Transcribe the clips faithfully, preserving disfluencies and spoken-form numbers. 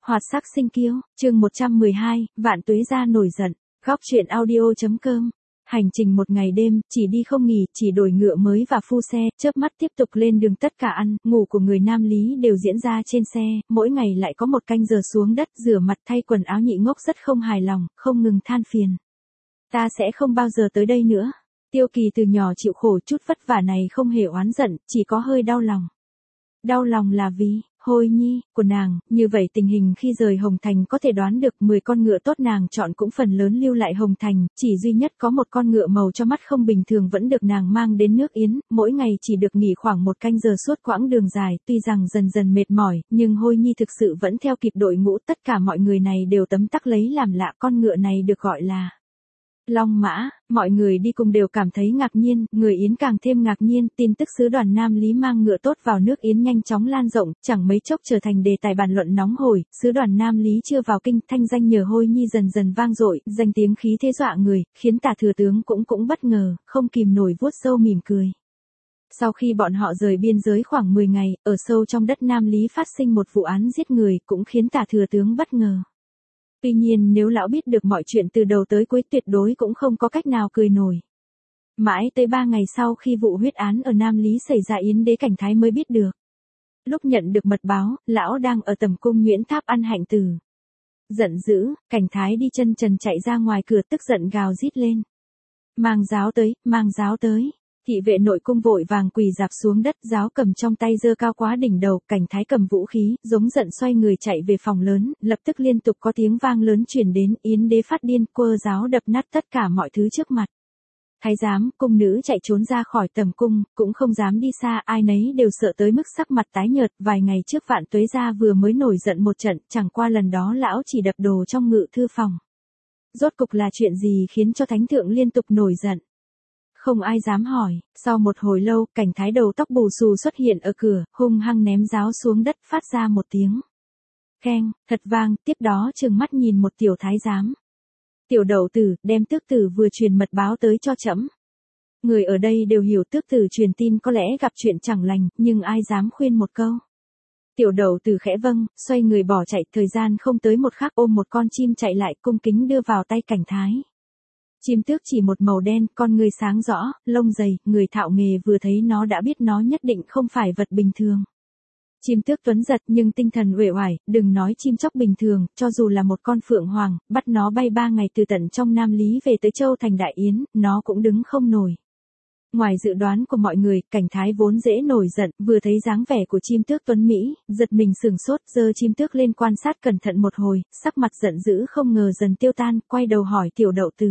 Hoạt sắc sinh kiêu, chương một trăm mười hai, Vạn Tuế Gia nổi giận, góc truyện audio.com. Hành trình một ngày đêm, chỉ đi không nghỉ, chỉ đổi ngựa mới và phu xe, chớp mắt tiếp tục lên đường. Tất cả ăn, ngủ của người Nam Lý đều diễn ra trên xe, mỗi ngày lại có một canh giờ xuống đất, rửa mặt thay quần áo. Nhị Ngốc rất không hài lòng, không ngừng than phiền. Ta sẽ không bao giờ tới đây nữa. Tiêu Kỳ từ nhỏ chịu khổ chút vất vả này không hề oán giận, chỉ có hơi đau lòng. Đau lòng là vì Hôi Nhi của nàng, như vậy tình hình khi rời Hồng Thành có thể đoán được. Mười con ngựa tốt nàng chọn cũng phần lớn lưu lại Hồng Thành, chỉ duy nhất có một con ngựa màu cho mắt không bình thường vẫn được nàng mang đến nước Yến, mỗi ngày chỉ được nghỉ khoảng một canh giờ suốt quãng đường dài. Tuy rằng dần dần mệt mỏi, nhưng Hôi Nhi thực sự vẫn theo kịp đội ngũ. Tất cả mọi người này đều tấm tắc lấy làm lạ, con ngựa này được gọi là Long Mã. Mọi người đi cùng đều cảm thấy ngạc nhiên, người Yến càng thêm ngạc nhiên. Tin tức sứ đoàn Nam Lý mang ngựa tốt vào nước Yến nhanh chóng lan rộng, chẳng mấy chốc trở thành đề tài bàn luận nóng hổi. Sứ đoàn Nam Lý chưa vào kinh, thanh danh nhờ Hôi Nhi dần dần vang dội, danh tiếng khí thế dọa người, khiến Tả thừa tướng cũng cũng bất ngờ, không kìm nổi vuốt râu mỉm cười. Sau khi bọn họ rời biên giới khoảng mười ngày, ở sâu trong đất Nam Lý phát sinh một vụ án giết người, cũng khiến Tả thừa tướng bất ngờ. Tuy nhiên nếu lão biết được mọi chuyện từ đầu tới cuối tuyệt đối cũng không có cách nào cười nổi. Mãi tới ba ngày sau khi vụ huyết án ở Nam Lý xảy ra, Yến đế Cảnh Thái mới biết được. Lúc nhận được mật báo, lão đang ở tầm cung Nguyễn Tháp ăn hạnh từ. Giận dữ, Cảnh Thái đi chân trần chạy ra ngoài cửa, tức giận gào rít lên. Mang giáo tới, mang giáo tới. Thị vệ nội cung vội vàng quỳ rạp xuống đất, giáo cầm trong tay giơ cao quá đỉnh đầu. Cảnh Thái cầm vũ khí, giống giận xoay người chạy về phòng lớn, lập tức liên tục có tiếng vang lớn truyền đến. Yến đế phát điên, quơ giáo đập nát tất cả mọi thứ trước mặt. Thái giám, cung nữ chạy trốn ra khỏi tầm cung, cũng không dám đi xa, ai nấy đều sợ tới mức sắc mặt tái nhợt. Vài ngày trước Vạn Tuế Gia vừa mới nổi giận một trận, chẳng qua lần đó lão chỉ đập đồ trong ngự thư phòng. Rốt cục là chuyện gì khiến cho thánh thượng liên tục nổi giận? Không ai dám hỏi. Sau một hồi lâu, Cảnh Thái đầu tóc bù xù xuất hiện ở cửa, hung hăng ném giáo xuống đất, phát ra một tiếng keng thật vang. Tiếp đó trừng mắt nhìn một tiểu thái giám. Tiểu đậu tử, đem tước tử vừa truyền mật báo tới cho trẫm. Người ở đây đều hiểu tước tử truyền tin có lẽ gặp chuyện chẳng lành, nhưng ai dám khuyên một câu. Tiểu đậu tử khẽ vâng, xoay người bỏ chạy. Thời gian không tới một khắc, ôm một con chim chạy lại, cung kính đưa vào tay Cảnh Thái. Chim tước chỉ một màu đen, con người sáng rõ, lông dày, người thạo nghề vừa thấy nó đã biết nó nhất định không phải vật bình thường. Chim tước tuấn giật nhưng tinh thần uể oải, đừng nói chim chóc bình thường, cho dù là một con phượng hoàng, bắt nó bay ba ngày từ tận trong Nam Lý về tới Châu Thành Đại Yến, nó cũng đứng không nổi. Ngoài dự đoán của mọi người, Cảnh Thái vốn dễ nổi giận, vừa thấy dáng vẻ của chim tước tuấn Mỹ, giật mình sửng sốt, giơ chim tước lên quan sát cẩn thận một hồi, sắc mặt giận dữ không ngờ dần tiêu tan, quay đầu hỏi tiểu đậu tử.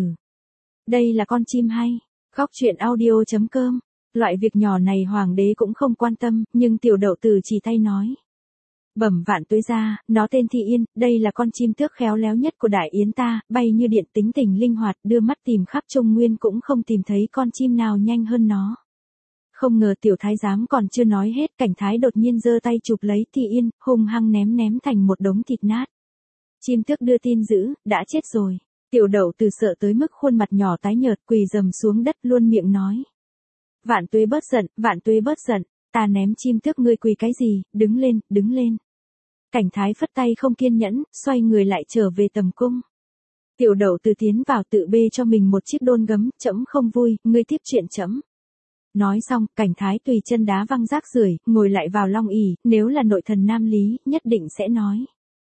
Đây là con chim hay? Góc truyện audio.com. Loại việc nhỏ này hoàng đế cũng không quan tâm, nhưng tiểu đậu tử chỉ tay nói. Bẩm Vạn Tuế Gia, nó tên Thị Yên, đây là con chim tước khéo léo nhất của Đại Yến ta, bay như điện, tính tình linh hoạt, đưa mắt tìm khắp Trung Nguyên cũng không tìm thấy con chim nào nhanh hơn nó. Không ngờ tiểu thái giám còn chưa nói hết, Cảnh Thái đột nhiên giơ tay chụp lấy Thị Yên, hung hăng ném ném thành một đống thịt nát. Chim tước đưa tin dữ, đã chết rồi. Tiểu đậu tử sợ tới mức khuôn mặt nhỏ tái nhợt, quỳ rầm xuống đất luôn miệng nói. Vạn Tuế bớt giận, Vạn Tuế bớt giận, ta ném chim tước ngươi quỳ cái gì, đứng lên, đứng lên. Cảnh Thái phất tay không kiên nhẫn, xoay người lại trở về tầm cung. Tiểu đậu tử tiến vào tự bê cho mình một chiếc đôn gấm, trẫm không vui, ngươi tiếp chuyện trẫm. Nói xong, Cảnh Thái tùy chân đá văng rác rưởi, ngồi lại vào long ỷ, nếu là nội thần Nam Lý, nhất định sẽ nói.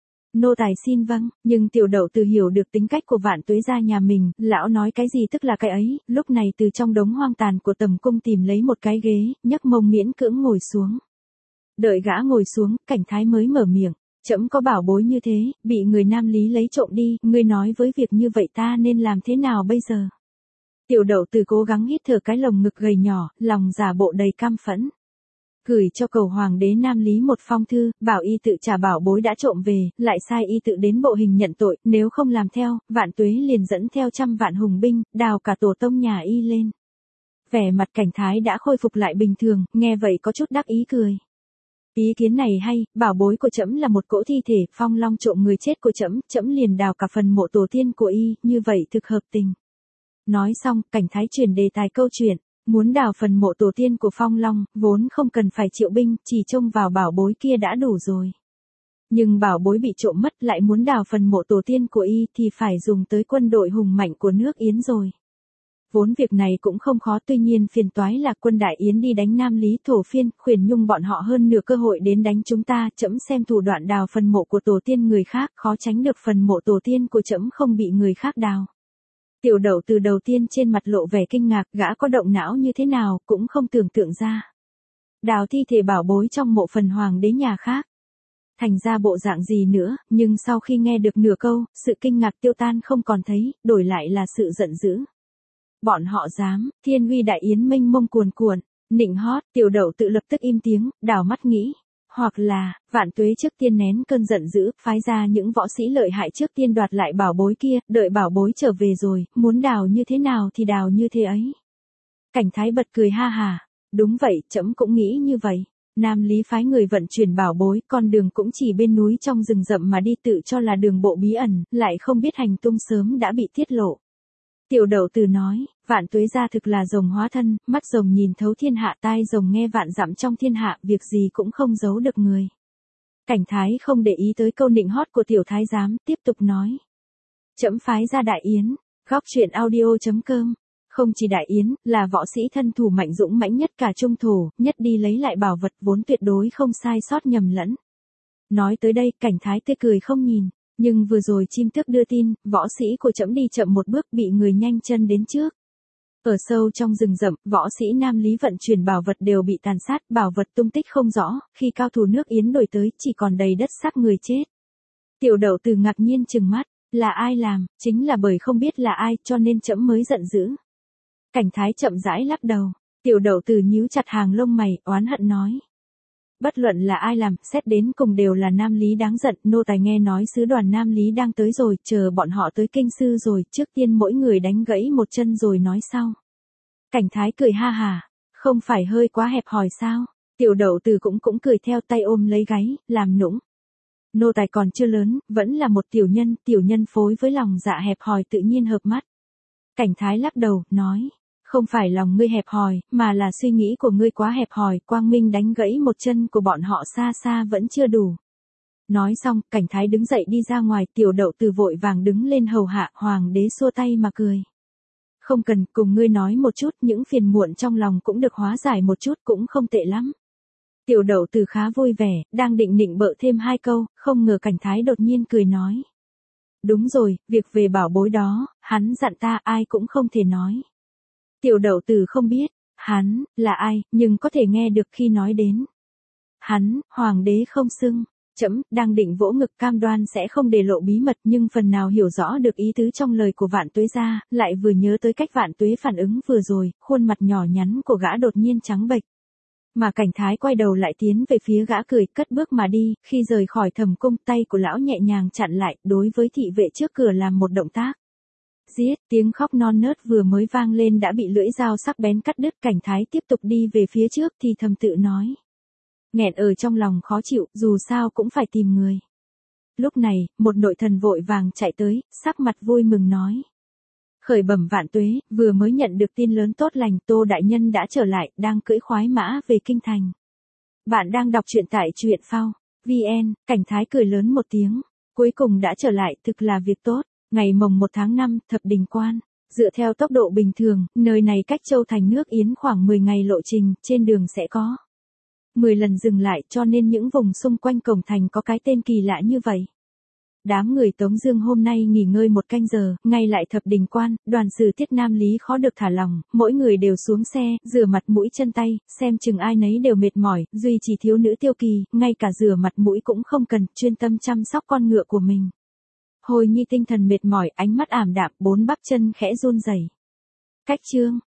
Nô tài xin vâng, nhưng tiểu đậu tử hiểu được tính cách của Vạn Tuế Gia nhà mình, lão nói cái gì tức là cái ấy, lúc này từ trong đống hoang tàn của tầm cung tìm lấy một cái ghế, nhấc mông miễn cưỡng ngồi xuống. Đợi gã ngồi xuống, Cảnh Thái mới mở miệng, trẫm có bảo bối như thế, bị người Nam Lý lấy trộm đi, ngươi nói với việc như vậy ta nên làm thế nào bây giờ? Tiểu đậu tử cố gắng hít thở cái lồng ngực gầy nhỏ, lòng giả bộ đầy cam phẫn. Gửi cho cầu hoàng đế Nam Lý một phong thư, bảo y tự trả bảo bối đã trộm về, lại sai y tự đến bộ hình nhận tội, nếu không làm theo, Vạn Tuế liền dẫn theo trăm vạn hùng binh, đào cả tổ tông nhà y lên. Vẻ mặt Cảnh Thái đã khôi phục lại bình thường, nghe vậy có chút đắc ý cười. Ý kiến này hay, bảo bối của trẫm là một cỗ thi thể, Phong Long trộm người chết của trẫm, trẫm liền đào cả phần mộ tổ tiên của y, như vậy thực hợp tình. Nói xong, Cảnh Thái chuyển đề tài câu chuyện. Muốn đào phần mộ tổ tiên của Phong Long, vốn không cần phải triệu binh, chỉ trông vào bảo bối kia đã đủ rồi. Nhưng bảo bối bị trộm mất lại muốn đào phần mộ tổ tiên của y thì phải dùng tới quân đội hùng mạnh của nước Yến rồi. Vốn việc này cũng không khó, tuy nhiên phiền toái là quân Đại Yến đi đánh Nam Lý Thổ Phiên, Khuyển Nhung bọn họ hơn nửa cơ hội đến đánh chúng ta, trẫm xem thủ đoạn đào phần mộ của tổ tiên người khác, khó tránh được phần mộ tổ tiên của trẫm không bị người khác đào. Tiểu Đậu từ đầu tiên trên mặt lộ vẻ kinh ngạc, gã có động não như thế nào, cũng không tưởng tượng ra. Đào thi thể bảo bối trong mộ phần hoàng đế nhà khác. Thành ra bộ dạng gì nữa, nhưng sau khi nghe được nửa câu, sự kinh ngạc tiêu tan không còn thấy, đổi lại là sự giận dữ. Bọn họ dám, thiên uy Đại Yến mênh mông cuồn cuộn, nịnh hót, Tiểu Đậu tự lập tức im tiếng, đảo mắt nghĩ. Hoặc là, Vạn Tuế trước tiên nén cơn giận dữ, phái ra những võ sĩ lợi hại trước tiên đoạt lại bảo bối kia, đợi bảo bối trở về rồi, muốn đào như thế nào thì đào như thế ấy. Cảnh Thái bật cười ha hà, đúng vậy, trẫm cũng nghĩ như vậy. Nam Lý phái người vận chuyển bảo bối, con đường cũng chỉ bên núi trong rừng rậm mà đi, tự cho là đường bộ bí ẩn, lại không biết hành tung sớm đã bị tiết lộ. Tiểu Đậu từ nói, Vạn Tuế gia thực là rồng hóa thân, mắt rồng nhìn thấu thiên hạ, tai rồng nghe vạn dặm trong thiên hạ, việc gì cũng không giấu được người. Cảnh Thái không để ý tới câu nịnh hót của tiểu thái giám, tiếp tục nói. Trẫm phái ra Đại Yến, góc truyện audio chấm com. Không chỉ Đại Yến, là võ sĩ thân thủ mạnh dũng mãnh nhất cả trung thổ, nhất đi lấy lại bảo vật vốn tuyệt đối không sai sót nhầm lẫn. Nói tới đây, Cảnh Thái tươi cười không nhìn, nhưng vừa rồi chim tước đưa tin, võ sĩ của trẫm đi chậm một bước bị người nhanh chân đến trước. Ở sâu trong rừng rậm, võ sĩ Nam Lý vận chuyển bảo vật đều bị tàn sát, bảo vật tung tích không rõ, khi cao thủ nước Yến đổi tới, chỉ còn đầy đất xác người chết. Tiểu Đậu từ ngạc nhiên trừng mắt, là ai làm, chính là bởi không biết là ai, cho nên trẫm mới giận dữ. Cảnh Thái chậm rãi lắc đầu, Tiểu Đậu từ nhíu chặt hàng lông mày, oán hận nói. Bất luận là ai làm, xét đến cùng đều là Nam Lý đáng giận, nô tài nghe nói sứ đoàn Nam Lý đang tới rồi, chờ bọn họ tới kinh sư rồi, trước tiên mỗi người đánh gãy một chân rồi nói sau. Cảnh Thái cười ha hà, không phải hơi quá hẹp hòi sao? Tiểu Đậu từ cũng cũng cười theo, tay ôm lấy gáy, làm nũng. Nô tài còn chưa lớn, vẫn là một tiểu nhân, tiểu nhân phối với lòng dạ hẹp hòi tự nhiên hợp mắt. Cảnh Thái lắc đầu, nói. Không phải lòng ngươi hẹp hòi, mà là suy nghĩ của ngươi quá hẹp hòi, quang minh đánh gãy một chân của bọn họ xa xa vẫn chưa đủ. Nói xong, Cảnh Thái đứng dậy đi ra ngoài, Tiểu Đậu từ vội vàng đứng lên hầu hạ, hoàng đế xua tay mà cười. Không cần, cùng ngươi nói một chút, những phiền muộn trong lòng cũng được hóa giải một chút, cũng không tệ lắm. Tiểu Đậu từ khá vui vẻ, đang định nịnh bợ thêm hai câu, không ngờ Cảnh Thái đột nhiên cười nói. Đúng rồi, việc về bảo bối đó, hắn dặn ta ai cũng không thể nói. Tiểu Đậu từ không biết, hắn, là ai, nhưng có thể nghe được khi nói đến. Hắn, hoàng đế không xưng, trẫm đang định vỗ ngực cam đoan sẽ không để lộ bí mật, nhưng phần nào hiểu rõ được ý tứ trong lời của Vạn Tuế gia, lại vừa nhớ tới cách Vạn Tuế phản ứng vừa rồi, khuôn mặt nhỏ nhắn của gã đột nhiên trắng bệch. Mà Cảnh Thái quay đầu lại tiến về phía gã cười, cất bước mà đi, khi rời khỏi thầm cung, tay của lão nhẹ nhàng chặn lại, đối với thị vệ trước cửa làm một động tác. Giết, tiếng khóc non nớt vừa mới vang lên đã bị lưỡi dao sắc bén cắt đứt. Cảnh Thái tiếp tục đi về phía trước thì thầm tự nói. Nghẹn ở trong lòng khó chịu, dù sao cũng phải tìm người. Lúc này, một nội thần vội vàng chạy tới, sắc mặt vui mừng nói. Khởi bẩm Vạn Tuế, vừa mới nhận được tin lớn tốt lành, Tô đại nhân đã trở lại, đang cưỡi khoái mã về kinh thành. Bạn đang đọc truyện tại truyện phao vn. Cảnh Thái cười lớn một tiếng, cuối cùng đã trở lại, thực là việc tốt. Ngày mồng một tháng năm, Thập Đình Quan. Dựa theo tốc độ bình thường, nơi này cách Châu Thành nước Yến khoảng mười ngày lộ trình, trên đường sẽ có mười lần dừng lại, cho nên những vùng xung quanh cổng thành có cái tên kỳ lạ như vậy. Đám người Tống Dương hôm nay nghỉ ngơi một canh giờ, ngay lại Thập Đình Quan, đoàn sử tiết Nam Lý khó được thả lòng, mỗi người đều xuống xe, rửa mặt mũi chân tay, xem chừng ai nấy đều mệt mỏi, duy chỉ thiếu nữ Tiêu Kỳ, ngay cả rửa mặt mũi cũng không cần, chuyên tâm chăm sóc con ngựa của mình. Hồi Nhi tinh thần mệt mỏi, ánh mắt ảm đạm, bốn bắp chân khẽ run rẩy. Cách chương